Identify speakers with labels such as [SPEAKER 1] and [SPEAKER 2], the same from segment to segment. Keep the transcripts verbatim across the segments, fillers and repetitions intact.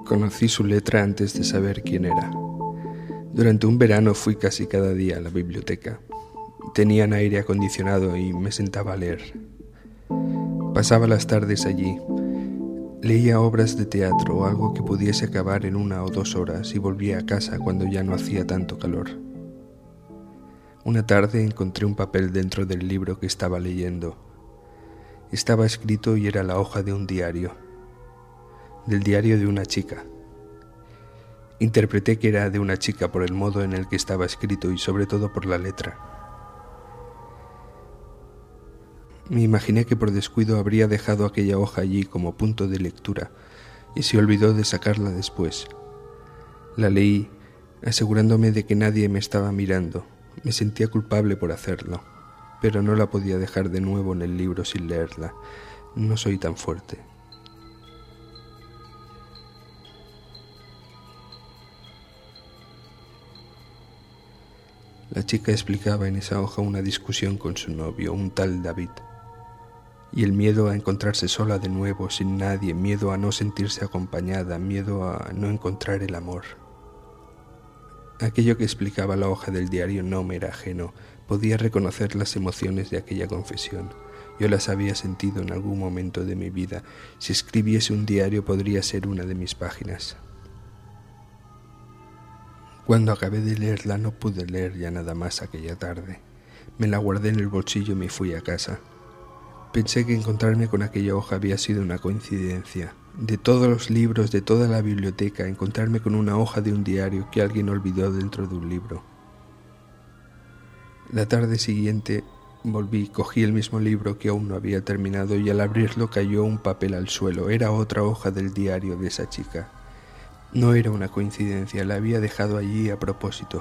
[SPEAKER 1] Conocí su letra antes de saber quién era. Durante un verano fui casi cada día a la biblioteca. Tenían aire acondicionado y me sentaba a leer. Pasaba las tardes allí. Leía obras de teatro o algo que pudiese acabar en una o dos horas y volvía a casa cuando ya no hacía tanto calor. Una tarde encontré un papel dentro del libro que estaba leyendo. Estaba escrito y era la hoja de un diario. Del diario de una chica. Interpreté que era de una chica por el modo en el que estaba escrito y sobre todo por la letra. Me imaginé que por descuido habría dejado aquella hoja allí como punto de lectura y se olvidó de sacarla después. La leí, asegurándome de que nadie me estaba mirando. Me sentía culpable por hacerlo, pero no la podía dejar de nuevo en el libro sin leerla. No soy tan fuerte. La chica explicaba en esa hoja una discusión con su novio, un tal David, y el miedo a encontrarse sola de nuevo, sin nadie, miedo a no sentirse acompañada, miedo a no encontrar el amor. Aquello que explicaba la hoja del diario no me era ajeno, podía reconocer las emociones de aquella confesión. Yo las había sentido en algún momento de mi vida. Si escribiese un diario podría ser una de mis páginas. Cuando acabé de leerla no pude leer ya nada más aquella tarde. Me la guardé en el bolsillo y me fui a casa. Pensé que encontrarme con aquella hoja había sido una coincidencia. De todos los libros, de toda la biblioteca, encontrarme con una hoja de un diario que alguien olvidó dentro de un libro. La tarde siguiente volví, cogí el mismo libro que aún no había terminado y al abrirlo cayó un papel al suelo. Era otra hoja del diario de esa chica. No era una coincidencia, la había dejado allí a propósito.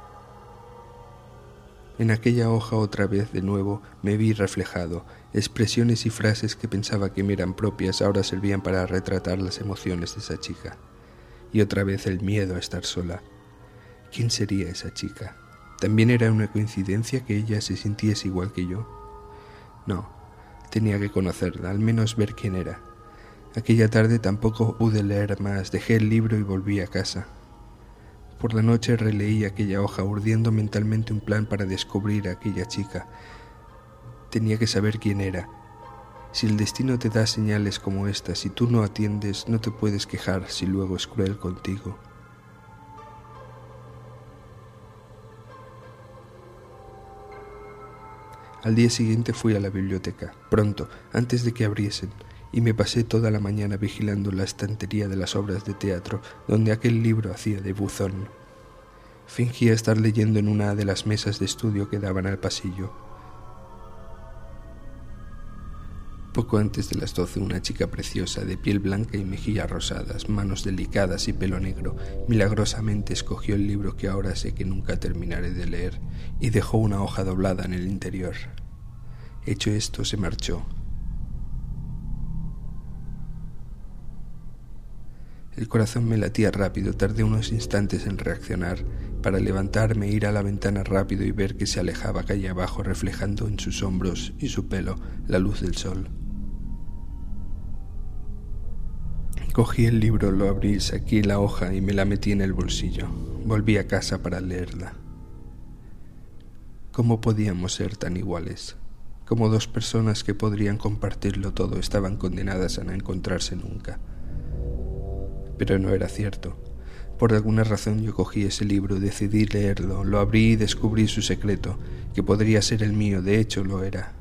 [SPEAKER 1] En aquella hoja otra vez de nuevo me vi reflejado. Expresiones y frases que pensaba que me eran propias ahora servían para retratar las emociones de esa chica. Y otra vez el miedo a estar sola. ¿Quién sería esa chica? ¿También era una coincidencia que ella se sintiese igual que yo? No, tenía que conocerla, al menos ver quién era. Aquella tarde tampoco pude leer más, dejé el libro y volví a casa. Por la noche releí aquella hoja, urdiendo mentalmente un plan para descubrir a aquella chica. Tenía que saber quién era. Si el destino te da señales como esta, si tú no atiendes, no te puedes quejar si luego es cruel contigo. Al día siguiente fui a la biblioteca, pronto, antes de que abriesen, y me pasé toda la mañana vigilando la estantería de las obras de teatro, donde aquel libro hacía de buzón. Fingía estar leyendo en una de las mesas de estudio que daban al pasillo. Poco antes de las doce, una chica preciosa, de piel blanca y mejillas rosadas, manos delicadas y pelo negro, milagrosamente escogió el libro que ahora sé que nunca terminaré de leer y dejó una hoja doblada en el interior. Hecho esto, se marchó. El corazón me latía rápido, tardé unos instantes en reaccionar, para levantarme, ir a la ventana rápido y ver que se alejaba calle abajo, reflejando en sus hombros y su pelo la luz del sol. Cogí el libro, lo abrí, saqué la hoja y me la metí en el bolsillo. Volví a casa para leerla. ¿Cómo podíamos ser tan iguales? Como dos personas que podrían compartirlo todo estaban condenadas a no encontrarse nunca. Pero no era cierto. Por alguna razón yo cogí ese libro, decidí leerlo, lo abrí y descubrí su secreto, que podría ser el mío, de hecho lo era.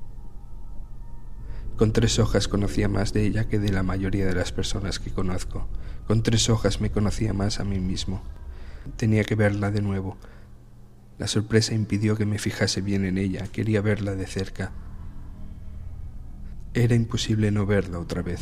[SPEAKER 1] Con tres hojas conocía más de ella que de la mayoría de las personas que conozco. Con tres hojas me conocía más a mí mismo. Tenía que verla de nuevo. La sorpresa impidió que me fijase bien en ella, quería verla de cerca. Era imposible no verla otra vez.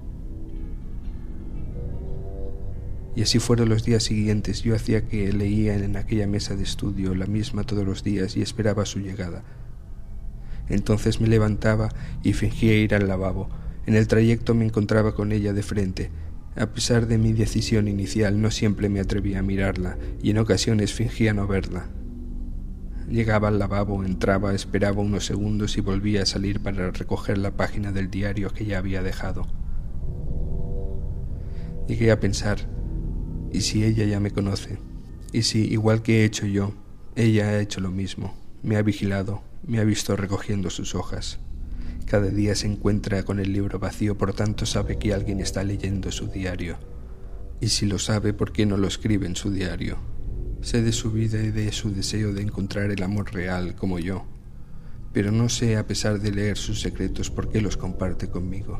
[SPEAKER 1] Y así fueron los días siguientes. Yo hacía que leía en aquella mesa de estudio, la misma todos los días, y esperaba su llegada. Entonces me levantaba y fingía ir al lavabo. En el trayecto me encontraba con ella de frente. A pesar de mi decisión inicial, no siempre me atrevía a mirarla, y en ocasiones fingía no verla. Llegaba al lavabo, entraba, esperaba unos segundos y volvía a salir para recoger la página del diario que ya había dejado. Llegué a pensar, ¿y si ella ya me conoce? ¿Y si, igual que he hecho yo, ella ha hecho lo mismo? Me ha vigilado, me ha visto recogiendo sus hojas. Cada día se encuentra con el libro vacío, por tanto sabe que alguien está leyendo su diario. Y si lo sabe, ¿por qué no lo escribe en su diario? Sé de su vida y de su deseo de encontrar el amor real como yo, pero no sé, a pesar de leer sus secretos, por qué los comparte conmigo.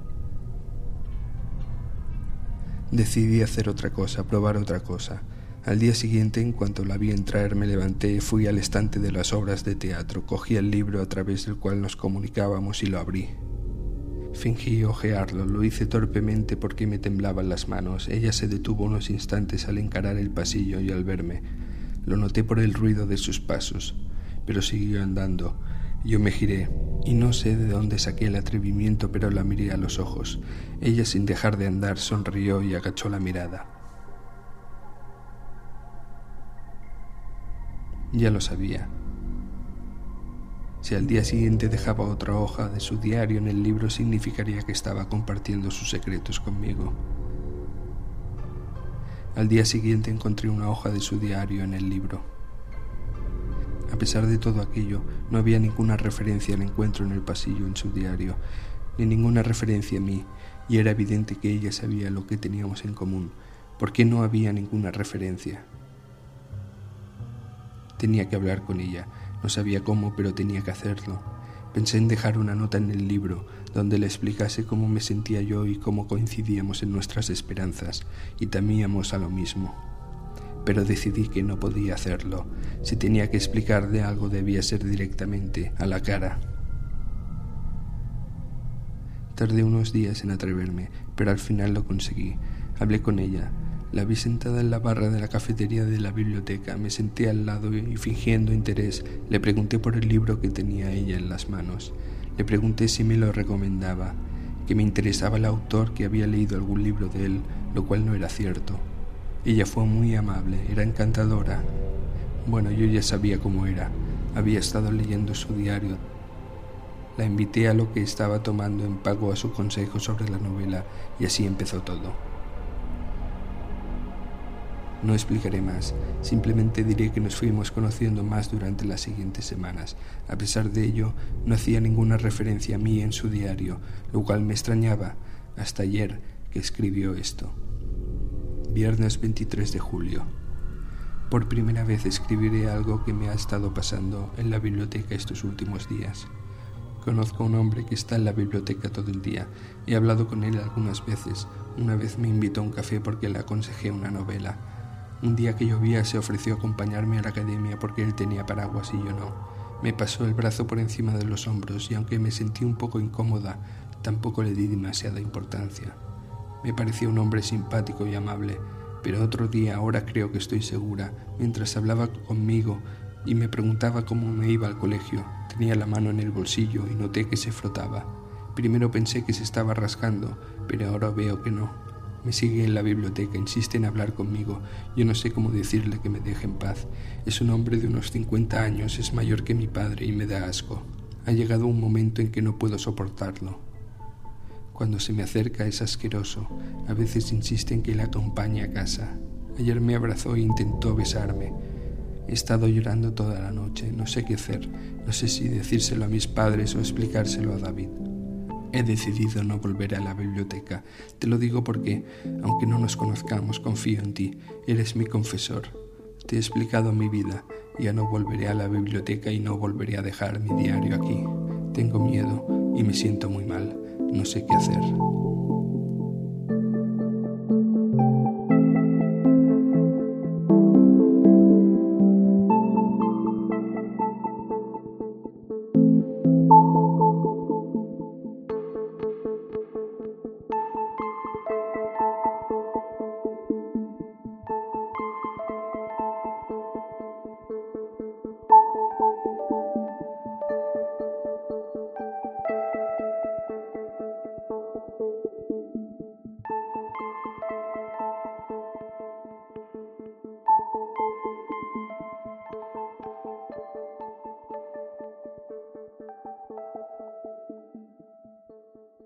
[SPEAKER 1] Decidí hacer otra cosa, probar otra cosa. Al día siguiente, en cuanto la vi entrar, me levanté, fui al estante de las obras de teatro, cogí el libro a través del cual nos comunicábamos y lo abrí. Fingí hojearlo, lo hice torpemente porque me temblaban las manos. Ella se detuvo unos instantes al encarar el pasillo y al verme. Lo noté por el ruido de sus pasos, pero siguió andando. Yo me giré, y no sé de dónde saqué el atrevimiento, pero la miré a los ojos. Ella, sin dejar de andar, sonrió y agachó la mirada. Ya lo sabía. Si al día siguiente dejaba otra hoja de su diario en el libro, significaría que estaba compartiendo sus secretos conmigo. Al día siguiente encontré una hoja de su diario en el libro. A pesar de todo aquello, no había ninguna referencia al encuentro en el pasillo en su diario, ni ninguna referencia a mí, y era evidente que ella sabía lo que teníamos en común. ¿Por qué no había ninguna referencia? Tenía que hablar con ella. No sabía cómo, pero tenía que hacerlo. Pensé en dejar una nota en el libro, donde le explicase cómo me sentía yo y cómo coincidíamos en nuestras esperanzas, y temíamos a lo mismo. Pero decidí que no podía hacerlo. Si tenía que explicarle algo, debía ser directamente, a la cara. Tardé unos días en atreverme, pero al final lo conseguí. Hablé con ella. La vi sentada en la barra de la cafetería de la biblioteca. Me senté al lado y, fingiendo interés, le pregunté por el libro que tenía ella en las manos. Le pregunté si me lo recomendaba, que me interesaba el autor, que había leído algún libro de él, lo cual no era cierto. Ella fue muy amable, era encantadora. Bueno, yo ya sabía cómo era. Había estado leyendo su diario. La invité a lo que estaba tomando en pago a su consejo sobre la novela, y así empezó todo. No explicaré más, simplemente diré que nos fuimos conociendo más durante las siguientes semanas. A pesar de ello, no hacía ninguna referencia a mí en su diario, lo cual me extrañaba, hasta ayer que escribió esto. Viernes veintitrés de julio. Por primera vez escribiré algo que me ha estado pasando en la biblioteca estos últimos días. Conozco a un hombre que está en la biblioteca todo el día. He hablado con él algunas veces. Una vez me invitó a un café porque le aconsejé una novela. Un día que llovía se ofreció a acompañarme a la academia porque él tenía paraguas y yo no. Me pasó el brazo por encima de los hombros y aunque me sentí un poco incómoda, tampoco le di demasiada importancia. Me parecía un hombre simpático y amable, pero otro día, ahora creo que estoy segura, mientras hablaba conmigo y me preguntaba cómo me iba al colegio, tenía la mano en el bolsillo y noté que se frotaba. Primero pensé que se estaba rascando, pero ahora veo que no. Me sigue en la biblioteca, insiste en hablar conmigo. Yo no sé cómo decirle que me deje en paz. Es un hombre de unos cincuenta años, es mayor que mi padre y me da asco. Ha llegado un momento en que no puedo soportarlo. Cuando se me acerca es asqueroso. A veces insiste en que le acompañe a casa. Ayer me abrazó e intentó besarme. He estado llorando toda la noche. No sé qué hacer. No sé si decírselo a mis padres o explicárselo a David. He decidido no volver a la biblioteca. Te lo digo porque, aunque no nos conozcamos, confío en ti. Eres mi confesor. Te he explicado mi vida. Ya no volveré a la biblioteca y no volveré a dejar mi diario aquí. Tengo miedo y me siento muy mal. No sé qué hacer.